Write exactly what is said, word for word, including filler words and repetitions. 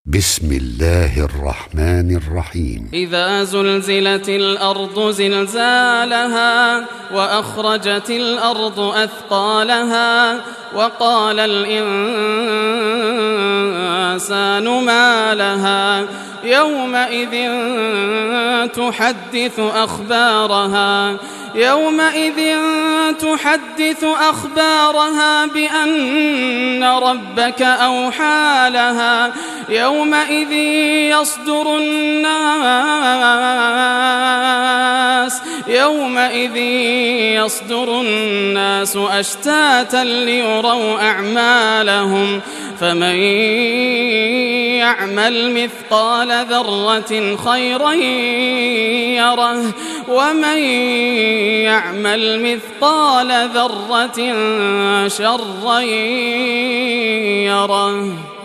بسم الله الرحمن الرحيم. إذا زلزلت الأرض زلزالها وأخرجت الأرض أثقالها وقال الإنسان ما لها يومئذ تحدث أخبارها يومئذ تحدث أخبارها بأن ربك أوحى لها يومئذ يصدر الناس يومئذ يصدر الناس أشتاتا ليروا أعمالهم فمن يعمل مثقال ذرة خيرا يره ومن يعمل مثقال ذرة شرا يره.